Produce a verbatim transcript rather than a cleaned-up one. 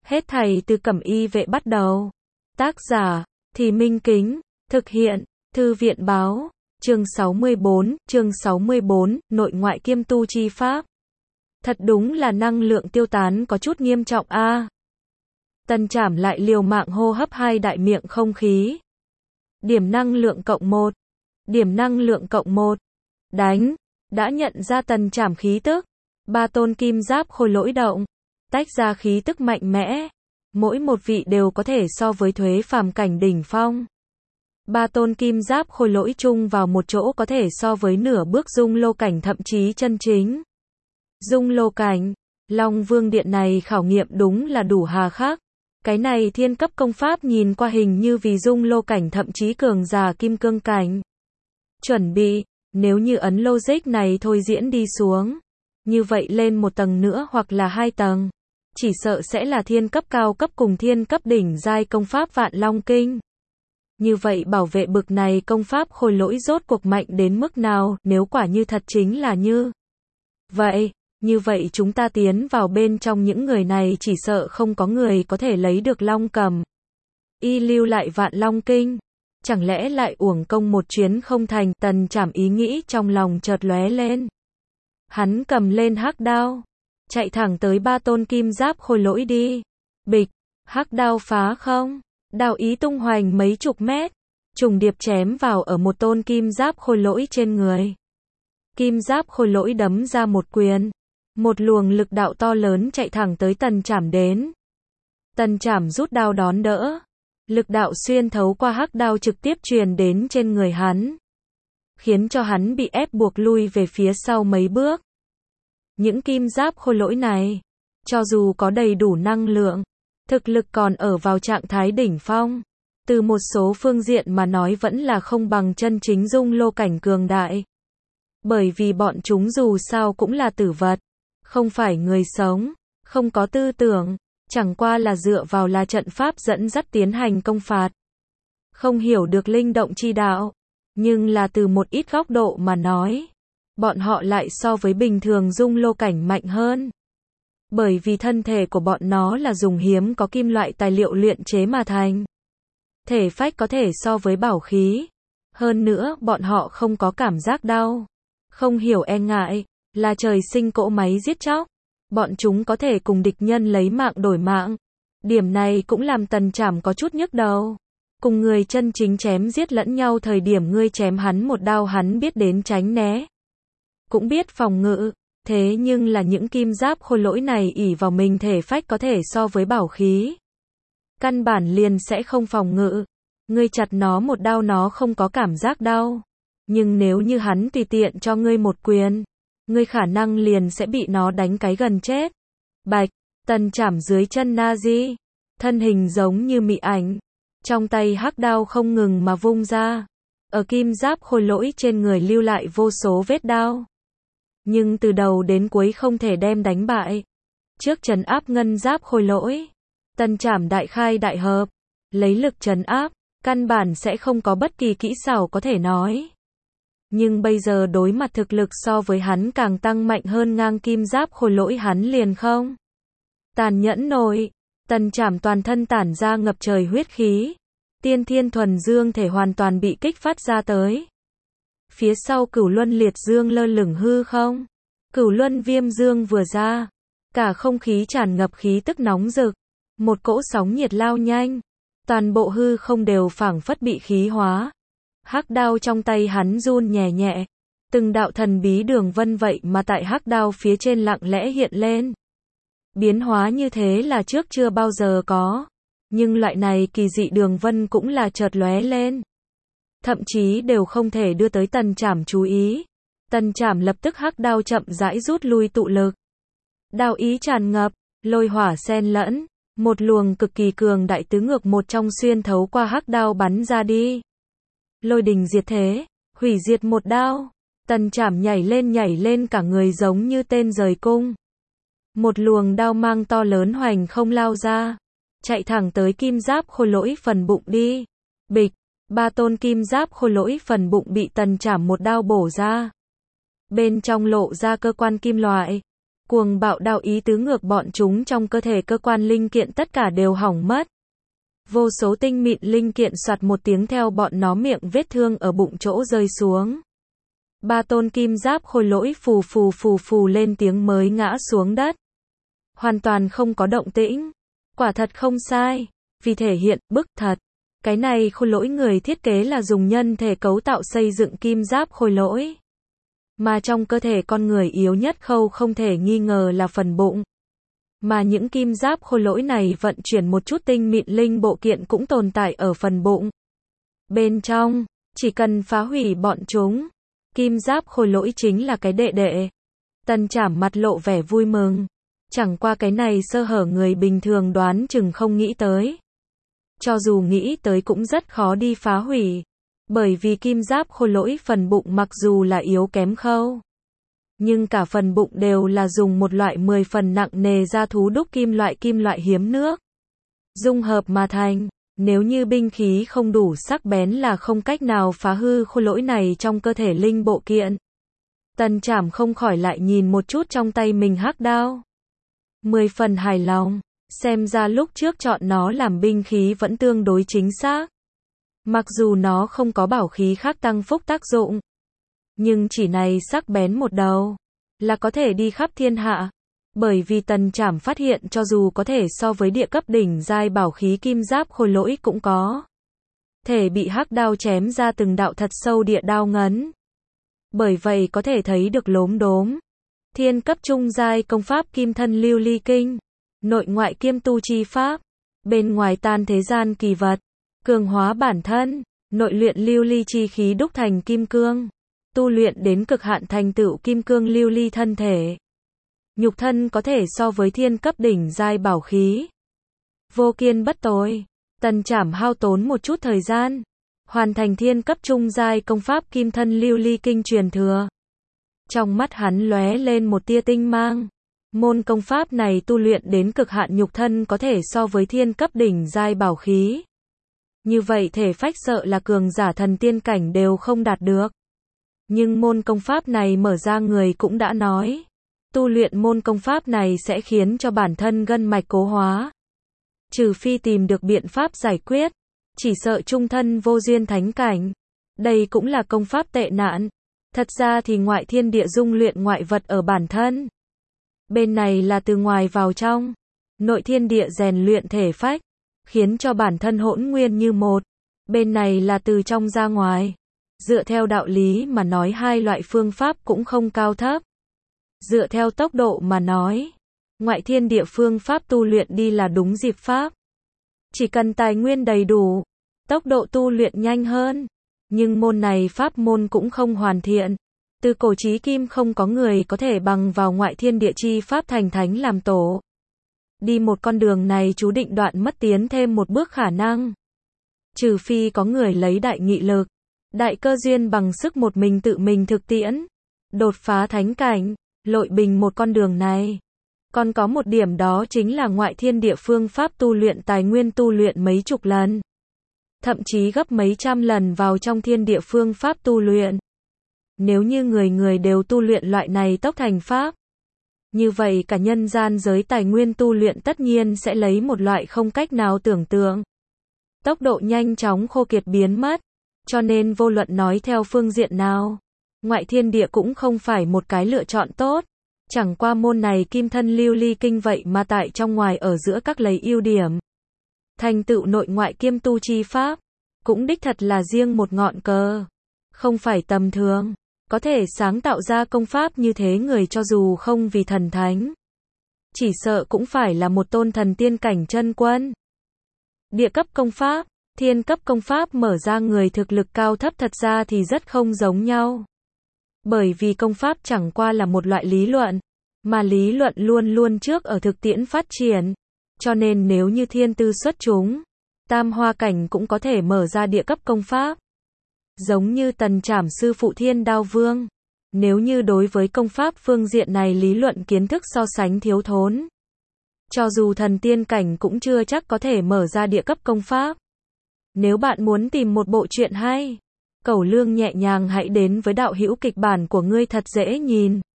Hết thảy từ Cẩm Y Vệ bắt đầu. Tác giả, Thì Minh Kính, thực hiện, Thư viện Báo, chương sáu mươi bốn, chương sáu mươi bốn, nội ngoại kiêm tu chi pháp. Thật đúng là năng lượng tiêu tán có chút nghiêm trọng a. À. Tần Trảm lại liều mạng hô hấp hai đại miệng không khí. Điểm năng lượng cộng một. Điểm năng lượng cộng một. Đánh. Đã nhận ra Tần Trảm khí tức. Ba tôn kim giáp khôi lỗi động. Tách ra khí tức mạnh mẽ. Mỗi một vị đều có thể so với Thuế phàm cảnh đỉnh phong. Ba tôn kim giáp khôi lỗi chung vào một chỗ có thể so với nửa bước dung lô cảnh thậm chí chân chính. Dung lô cảnh. Long Vương Điện này khảo nghiệm đúng là đủ hà khắc. Cái này thiên cấp công pháp nhìn qua hình như vì dung lô cảnh thậm chí cường giả kim cương cảnh. Chuẩn bị, nếu như ấn logic này thôi diễn đi xuống. Như vậy lên một tầng nữa hoặc là hai tầng. Chỉ sợ sẽ là thiên cấp cao cấp cùng thiên cấp đỉnh giai công pháp Vạn Long Kinh. Như vậy bảo vệ bực này công pháp khôi lỗi rốt cuộc mạnh đến mức nào, nếu quả như thật chính là như vậy, như vậy chúng ta tiến vào bên trong những người này chỉ sợ không có người có thể lấy được Long Cầm. Y lưu lại Vạn Long Kinh, chẳng lẽ lại uổng công một chuyến không thành. Tần Trảm ý nghĩ trong lòng chợt lóe lên. Hắn cầm lên hắc đao, chạy thẳng tới ba tôn kim giáp khôi lỗi đi. Bịch, hắc đao phá không, đao ý tung hoành mấy chục mét, trùng điệp chém vào ở một tôn kim giáp khôi lỗi trên người. Kim giáp khôi lỗi đấm ra một quyền, một luồng lực đạo to lớn chạy thẳng tới Tần Trảm đến. Tần Trảm rút đao đón đỡ, lực đạo xuyên thấu qua hắc đao trực tiếp truyền đến trên người hắn, khiến cho hắn bị ép buộc lui về phía sau mấy bước. Những kim giáp khôi lỗi này, cho dù có đầy đủ năng lượng, thực lực còn ở vào trạng thái đỉnh phong, từ một số phương diện mà nói vẫn là không bằng chân chính dung lô cảnh cường đại. Bởi vì bọn chúng dù sao cũng là tử vật, không phải người sống, không có tư tưởng, chẳng qua là dựa vào là trận pháp dẫn dắt tiến hành công phạt. Không hiểu được linh động chi đạo, nhưng là từ một ít góc độ mà nói, bọn họ lại so với bình thường dung lô cảnh mạnh hơn. Bởi vì thân thể của bọn nó là dùng hiếm có kim loại tài liệu luyện chế mà thành. Thể phách có thể so với bảo khí. Hơn nữa, bọn họ không có cảm giác đau, không hiểu e ngại, là trời sinh cỗ máy giết chóc. Bọn chúng có thể cùng địch nhân lấy mạng đổi mạng. Điểm này cũng làm Tần Trảm có chút nhức đầu. Cùng người chân chính chém giết lẫn nhau thời điểm ngươi chém hắn một đao hắn biết đến tránh né, cũng biết phòng ngự. Thế nhưng là những kim giáp khôi lỗi này ỷ vào mình thể phách có thể so với bảo khí, căn bản liền sẽ không phòng ngự. Ngươi chặt nó một đao nó không có cảm giác đau, nhưng nếu như hắn tùy tiện cho ngươi một quyền, ngươi khả năng liền sẽ bị nó đánh cái gần chết. Bạch, Tần Trảm dưới chân Nazi, thân hình giống như mị ảnh, trong tay hắc đao không ngừng mà vung ra, ở kim giáp khôi lỗi trên người lưu lại vô số vết đao. Nhưng từ đầu đến cuối không thể đem đánh bại. Trước trấn áp ngân giáp khôi lỗi, Tần Trảm đại khai đại hợp, lấy lực trấn áp, căn bản sẽ không có bất kỳ kỹ xảo có thể nói. Nhưng bây giờ đối mặt thực lực so với hắn càng tăng mạnh hơn ngang kim giáp khôi lỗi hắn liền không tàn nhẫn nổi. Tần Trảm toàn thân tản ra ngập trời huyết khí, tiên thiên thuần dương thể hoàn toàn bị kích phát ra tới. Phía sau Cửu Luân Liệt Dương lơ lửng hư không, Cửu Luân Viêm Dương vừa ra, cả không khí tràn ngập khí tức nóng rực, một cỗ sóng nhiệt lao nhanh, toàn bộ hư không đều phảng phất bị khí hóa. Hắc đao trong tay hắn run nhẹ nhẹ, từng đạo thần bí đường vân vậy mà tại hắc đao phía trên lặng lẽ hiện lên. Biến hóa như thế là trước chưa bao giờ có, nhưng loại này kỳ dị đường vân cũng là chợt lóe lên, thậm chí đều không thể đưa tới Tần Trảm chú ý. Tần Trảm lập tức hắc đao chậm rãi rút lui tụ lực. Đao ý tràn ngập, lôi hỏa xen lẫn, một luồng cực kỳ cường đại tứ ngược một trong xuyên thấu qua hắc đao bắn ra đi. Lôi đình diệt thế, hủy diệt một đao. Tần Trảm nhảy lên nhảy lên cả người giống như tên rời cung. Một luồng đao mang to lớn hoành không lao ra, chạy thẳng tới kim giáp khôi lỗi phần bụng đi. Bịch, ba tôn kim giáp khôi lỗi phần bụng bị Tần Trảm một đao bổ ra. Bên trong lộ ra cơ quan kim loại. Cuồng bạo đao ý tứ ngược bọn chúng trong cơ thể cơ quan linh kiện tất cả đều hỏng mất. Vô số tinh mịn linh kiện soạt một tiếng theo bọn nó miệng vết thương ở bụng chỗ rơi xuống. Ba tôn kim giáp khôi lỗi phù phù phù phù lên tiếng mới ngã xuống đất. Hoàn toàn không có động tĩnh. Quả thật không sai. Vì thể hiện bức thật. Cái này khôi lỗi người thiết kế là dùng nhân thể cấu tạo xây dựng kim giáp khôi lỗi. Mà trong cơ thể con người yếu nhất khâu không thể nghi ngờ là phần bụng. Mà những kim giáp khôi lỗi này vận chuyển một chút tinh mịn linh bộ kiện cũng tồn tại ở phần bụng. Bên trong, chỉ cần phá hủy bọn chúng. Kim giáp khôi lỗi chính là cái đệ đệ. Tần Trảm mặt lộ vẻ vui mừng. Chẳng qua cái này sơ hở người bình thường đoán chừng không nghĩ tới. Cho dù nghĩ tới cũng rất khó đi phá hủy. Bởi vì kim giáp khôi lỗi phần bụng mặc dù là yếu kém khâu. Nhưng cả phần bụng đều là dùng một loại mười phần nặng nề da thú đúc kim loại kim loại hiếm nước. Dung hợp mà thành. Nếu như binh khí không đủ sắc bén là không cách nào phá hư khôi lỗi này trong cơ thể linh bộ kiện. Tần Trảm không khỏi lại nhìn một chút trong tay mình hắc đao. Mười phần hài lòng. Xem ra lúc trước chọn nó làm binh khí vẫn tương đối chính xác. Mặc dù nó không có bảo khí khác tăng phúc tác dụng. Nhưng chỉ này sắc bén một đầu. Là có thể đi khắp thiên hạ. Bởi vì Tần Trảm phát hiện cho dù có thể so với địa cấp đỉnh giai bảo khí kim giáp khôi lỗi cũng có. Thể bị hắc đao chém ra từng đạo thật sâu địa đao ngấn. Bởi vậy có thể thấy được lốm đốm. Thiên cấp trung giai công pháp kim thân lưu ly kinh. Nội ngoại kiêm tu chi pháp. Bên ngoài tan thế gian kỳ vật. Cường hóa bản thân. Nội luyện lưu ly chi khí đúc thành kim cương. Tu luyện đến cực hạn thành tựu kim cương lưu ly thân thể. Nhục thân có thể so với thiên cấp đỉnh giai bảo khí. Vô kiên bất tồi. Tần Trảm hao tốn một chút thời gian. Hoàn thành thiên cấp trung giai công pháp kim thân lưu ly kinh truyền thừa. Trong mắt hắn lóe lên một tia tinh mang. Môn công pháp này tu luyện đến cực hạn nhục thân có thể so với thiên cấp đỉnh giai bảo khí. Như vậy thể phách sợ là cường giả thần tiên cảnh đều không đạt được. Nhưng môn công pháp này mở ra người cũng đã nói. Tu luyện môn công pháp này sẽ khiến cho bản thân gân mạch cố hóa. Trừ phi tìm được biện pháp giải quyết. Chỉ sợ trung thân vô duyên thánh cảnh. Đây cũng là công pháp tệ nạn. Thật ra thì ngoại thiên địa dung luyện ngoại vật ở bản thân. Bên này là từ ngoài vào trong. Nội thiên địa rèn luyện thể phách. Khiến cho bản thân hỗn nguyên như một. Bên này là từ trong ra ngoài. Dựa theo đạo lý mà nói hai loại phương pháp cũng không cao thấp. Dựa theo tốc độ mà nói. Ngoại thiên địa phương pháp tu luyện đi là đúng dịp pháp. Chỉ cần tài nguyên đầy đủ. Tốc độ tu luyện nhanh hơn. Nhưng môn này pháp môn cũng không hoàn thiện. Từ cổ chí kim không có người có thể bằng vào ngoại thiên địa chi pháp thành thánh làm tổ. Đi một con đường này chú định đoạn mất tiến thêm một bước khả năng. Trừ phi có người lấy đại nghị lực, đại cơ duyên bằng sức một mình tự mình thực tiễn. Đột phá thánh cảnh, lội bình một con đường này. Còn có một điểm đó chính là ngoại thiên địa phương pháp tu luyện tài nguyên tu luyện mấy chục lần. Thậm chí gấp mấy trăm lần vào trong thiên địa phương pháp tu luyện. Nếu như người người đều tu luyện loại này tốc thành pháp. Như vậy cả nhân gian giới tài nguyên tu luyện tất nhiên sẽ lấy một loại không cách nào tưởng tượng. Tốc độ nhanh chóng khô kiệt biến mất. Cho nên vô luận nói theo phương diện nào. Ngoại thiên địa cũng không phải một cái lựa chọn tốt. Chẳng qua môn này kim thân lưu ly kinh vậy mà tại trong ngoài ở giữa các lấy ưu điểm. Thành tựu nội ngoại kiêm tu chi pháp. Cũng đích thật là riêng một ngọn cờ. Không phải tầm thường. Có thể sáng tạo ra công pháp như thế người cho dù không vì thần thánh. Chỉ sợ cũng phải là một tôn thần tiên cảnh chân quân. Địa cấp công pháp, thiên cấp công pháp mở ra người thực lực cao thấp thật ra thì rất không giống nhau. Bởi vì công pháp chẳng qua là một loại lý luận. Mà lý luận luôn luôn trước ở thực tiễn phát triển. Cho nên nếu như thiên tư xuất chúng, tam hoa cảnh cũng có thể mở ra địa cấp công pháp. Giống như Tần Trảm sư phụ Thiên Đao Vương. Nếu như đối với công pháp phương diện này lý luận kiến thức so sánh thiếu thốn. Cho dù thần tiên cảnh cũng chưa chắc có thể mở ra địa cấp công pháp. Nếu bạn muốn tìm một bộ truyện hay, Cẩu Lương nhẹ nhàng hãy đến với đạo hữu kịch bản của ngươi thật dễ nhìn.